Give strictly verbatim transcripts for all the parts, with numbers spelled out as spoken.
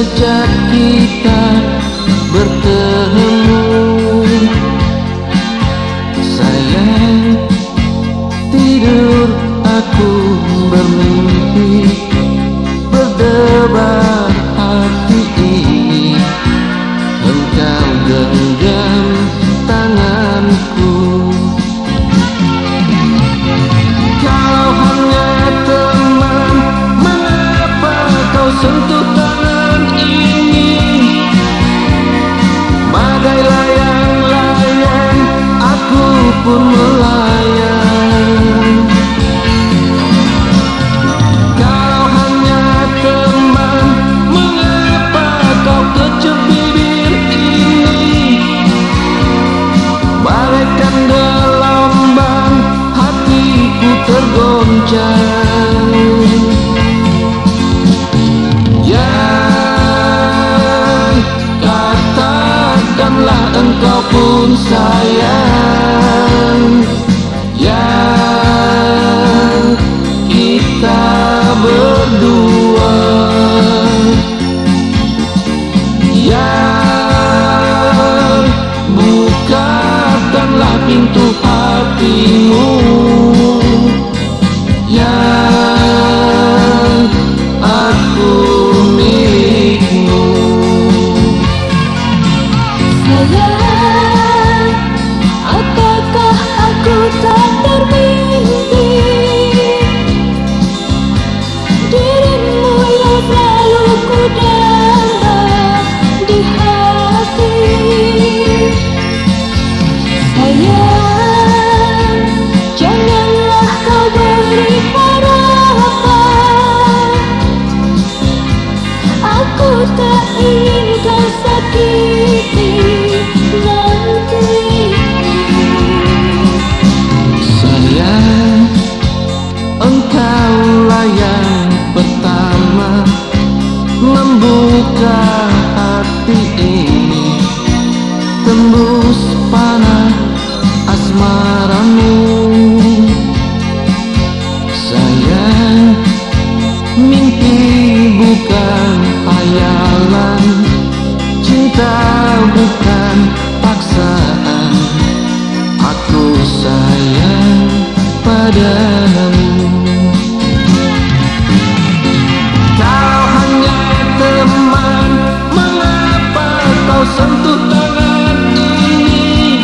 sejak kita bertemu. Sayang, tidur aku bermimpi, berdebar hati ini, engkau genggam tanganku. Kalau hanya teman, mengapa kau sentuh tangan ini? Bagai layang-layang, aku pun melayang. Kalau hanya teman, mengapa kau kecup bibir ini? Bagaikan gelombang, hatiku tergoncang. Yang katakanlah engkau pun sayang, yang kita berdua, yang bukakanlah pintu hatimu, yang aku milikmu. Sayang, apakah aku tak bermimpi? Dirimu yang selalu ku damba di hati. Sayang, janganlah kau beri harapan. Aku tak ingin kau sakiti nanti. Sayang, engkaulah yang pertama membuka hati ini, tembus panah asmaramu. Sayang, mimpi bukan hayalan, cinta bukan paksaan. Aku sayang padamu. Kalau hanya teman, mengapa kau sentuh tangan ini?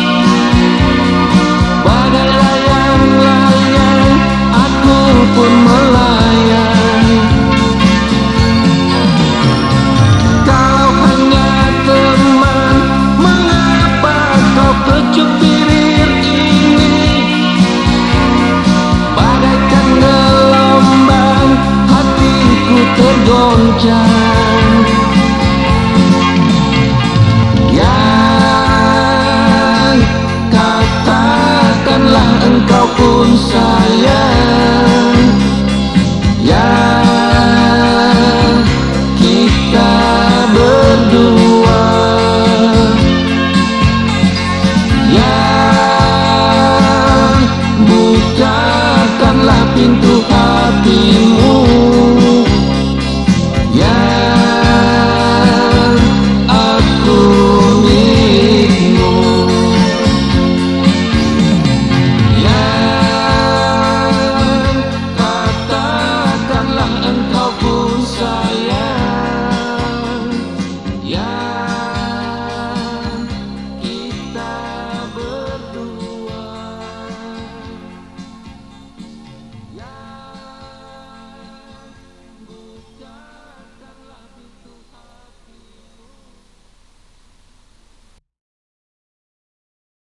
Bagai layang-layang, aku pun melayang. Kalau hanya teman, mengapa kau kecup bibir ini? Bagaikan gelombang, hatiku tergoncang. Yang katakanlah engkau pun sayang,